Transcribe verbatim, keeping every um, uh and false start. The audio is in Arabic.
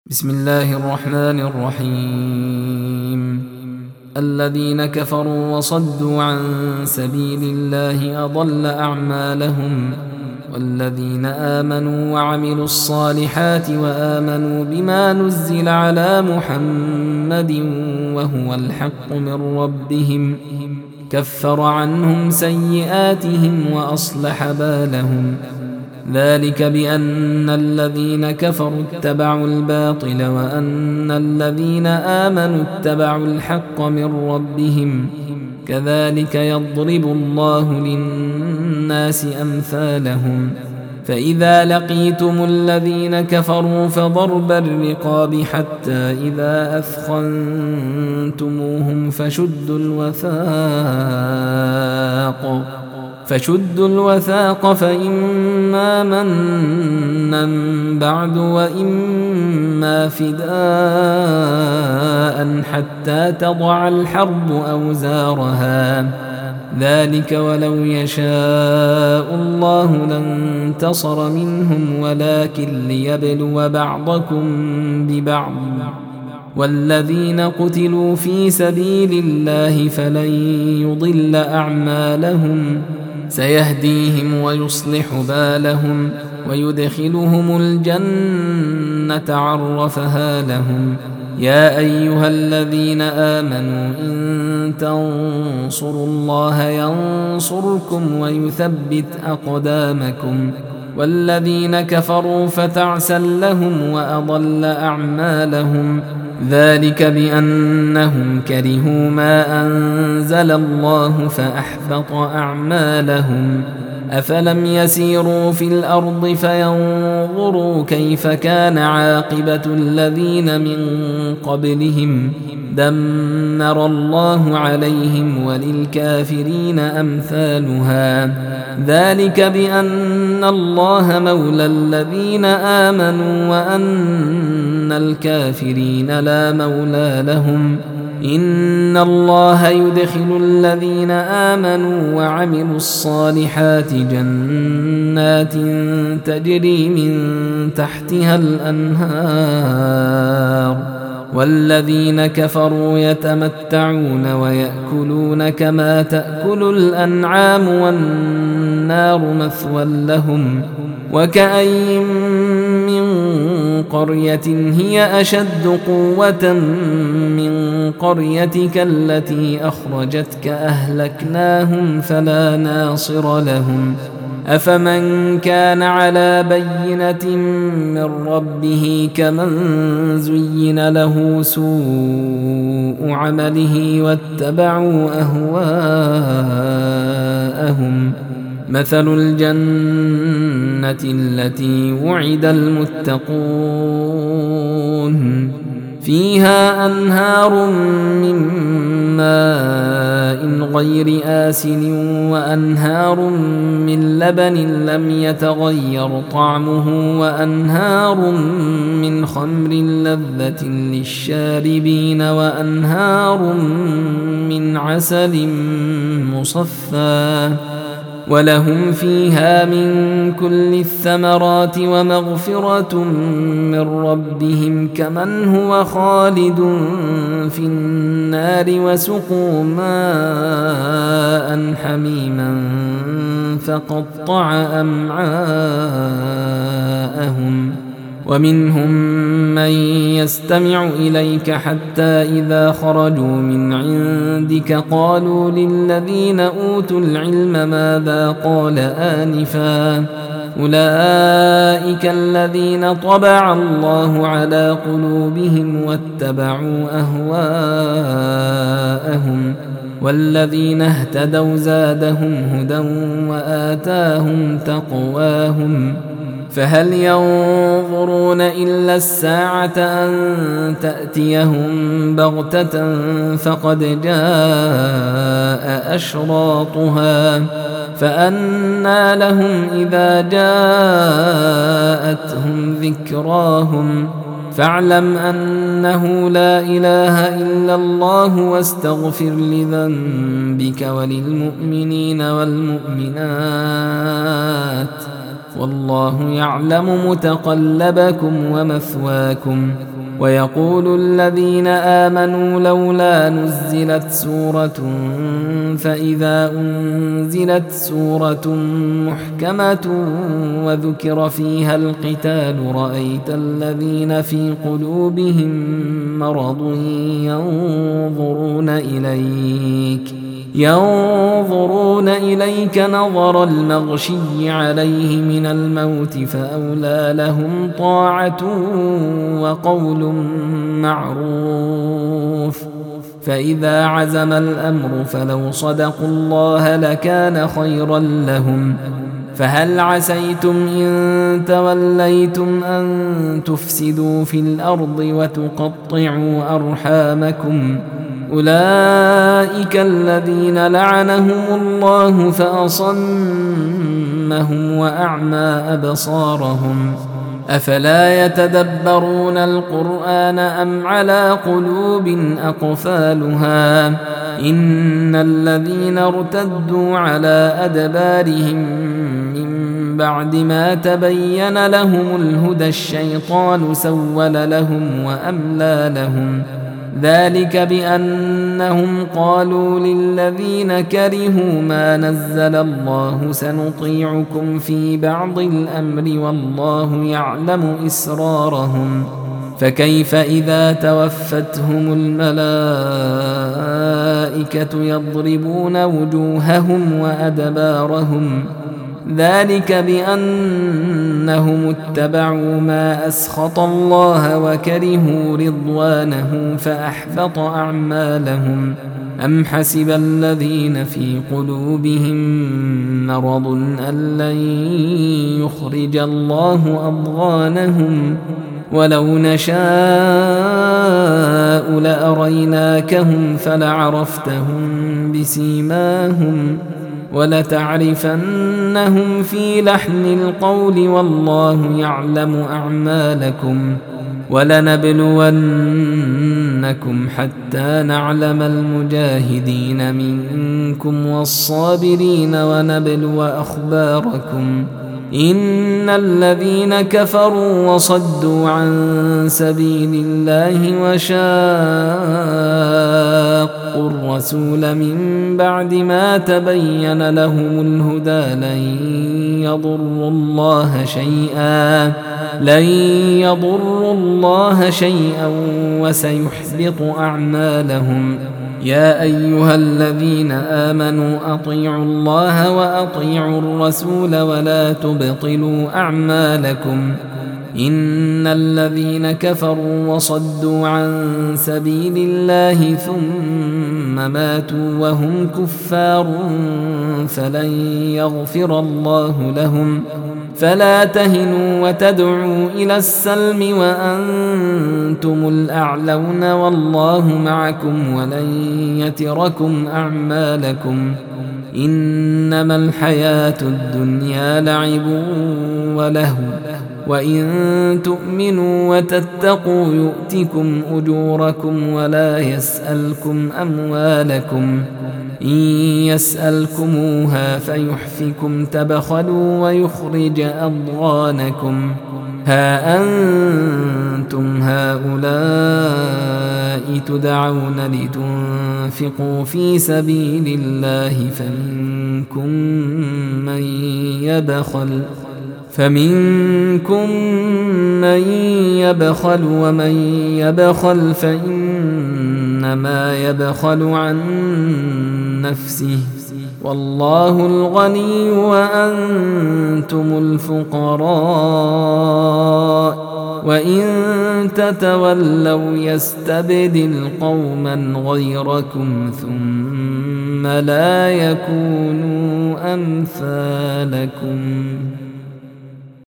بسم الله الرحمن الرحيم. الذين كفروا وصدوا عن سبيل الله أضل أعمالهم، والذين آمنوا وعملوا الصالحات وآمنوا بما نزل على محمد وهو الحق من ربهم كفر عنهم سيئاتهم وأصلح بالهم. ذلك بأن الذين كفروا اتبعوا الباطل وأن الذين آمنوا اتبعوا الحق من ربهم، كذلك يضرب الله للناس أمثالهم. فإذا لقيتم الذين كفروا فضرب الرقاب حتى إذا أثخنتموهم فشدوا الوثاق فشدوا الوثاق فإما منا بعد وإما فداء حتى تضع الحرب أوزارها. ذلك ولو يشاء الله لانتصر منهم ولكن ليبلو بعضكم ببعض. والذين قتلوا في سبيل الله فلن يضل أعمالهم، سيهديهم ويصلح بالهم ويدخلهم الجنة عرفها لهم. يا أيها الذين آمنوا إن تنصروا الله ينصركم ويثبت أقدامكم. والذين كفروا فتعسا لهم وأضل أعمالهم. ذلك بأنهم كرهوا ما أنزل الله فأحبط أعمالهم. أفلم يسيروا في الأرض فينظروا كيف كان عاقبة الذين من قبلهم، دمر الله عليهم وللكافرين أمثالها. ذلك بأن الله مولى الذين آمنوا وأن الكافرين لا مولى لهم. إن الله يدخل الذين آمنوا وعملوا الصالحات جنات تجري من تحتها الأنهار، والذين كفروا يتمتعون ويأكلون كما تأكل الأنعام والنار مثوى لهم. وكأين من قرية هي أشد قوة من قريتك التي أخرجتك أهلكناهم فلا ناصر لهم. أفمن كان على بينة من ربه كمن زين له سوء عمله واتبعوا أهواءهم. مثل الجنة التي وعد المتقون فيها أنهار من ماء غير آسن وأنهار من لبن لم يتغير طعمه وأنهار من خمر لذة للشاربين وأنهار من عسل مصفى ولهم فيها من كل الثمرات ومغفرة من ربهم كمن هو خالد في النار وسقوا ماء حميما فقطع أمعاءهم. ومنهم من يستمع إليك حتى إذا خرجوا من عندك قالوا للذين أوتوا العلم ماذا قال آنفا. أولئك الذين طبع الله على قلوبهم واتبعوا أهواءهم. والذين اهتدوا زادهم هدى وآتاهم تقواهم. فهل ينظرون إلا الساعة أن تأتيهم بغتة فقد جاء أشراطها فأنى لهم إذا جاءتهم ذكراهم. فاعلم أنه لا إله إلا الله واستغفر لذنبك وللمؤمنين والمؤمنات والله يعلم متقلبكم ومثواكم. ويقول الذين آمنوا لولا نزلت سورة فإذا أنزلت سورة محكمة وذكر فيها القتال رأيت الذين في قلوبهم مرض ينظرون إليك ينظرون إليك نظر المغشي عليه من الموت فأولى لهم طاعة وقول معروف. فإذا عزم الأمر فلو صدقوا الله لكان خيرا لهم. فهل عسيتم إن توليتم أن تفسدوا في الأرض وتقطعوا أرحامكم؟ أولئك الذين لعنهم الله فأصمهم وأعمى أبصارهم. أفلا يتدبرون القرآن أم على قلوب أقفالها؟ إن الذين ارتدوا على أدبارهم من بعد ما تبين لهم الهدى الشيطان سول لهم وأملى لهم. ذلك بأنهم قالوا للذين كرهوا ما نزل الله سنطيعكم في بعض الأمر والله يعلم إسرارهم. فكيف إذا توفتهم الملائكة يضربون وجوههم وأدبارهم؟ ذلك بأنهم اتبعوا ما أسخط الله وكرهوا رضوانه فأحبط أعمالهم. أم حسب الذين في قلوبهم مرض أن لن يخرج الله أضغانهم؟ ولو نشاء لأريناكهم فلعرفتهم بسيماهم ولتعرفنهم في لحن القول والله يعلم أعمالكم. ولنبلونكم حتى نعلم المجاهدين منكم والصابرين ونبلو أخباركم. إن الذين كفروا وصدوا عن سبيل الله وشاقوا الرسول من بعد ما تبين لهم الهدى لن يضروا الله شيئا لن يضروا الله شيئا وسيحبط أعمالهم. يا أيها الذين آمنوا أطيعوا الله وأطيعوا الرسول ولا تبطلوا أعمالكم. إن الذين كفروا وصدوا عن سبيل الله ثم ماتوا وهم كفار فلن يغفر الله لهم. فلا تهنوا وتدعوا إلى السلم وأنتم الأعلون والله معكم ولن يتركم أعمالكم. إنما الحياة الدنيا لعب ولهو وإن تؤمنوا وتتقوا يؤتكم أجوركم ولا يسألكم أموالكم. إن يسألكموها فيحفكم تبخلوا ويخرج أضغانكم. ها أنتم هؤلاء تدعون لتنفقوا في سبيل الله فمنكم من يبخل فمنكم من يبخل ومن يبخل فإنما يبخل عن نفسه والله الغني وأنتم الفقراء وإن تتولوا يستبدل قوما غيركم ثم لا يكونوا أمثالكم.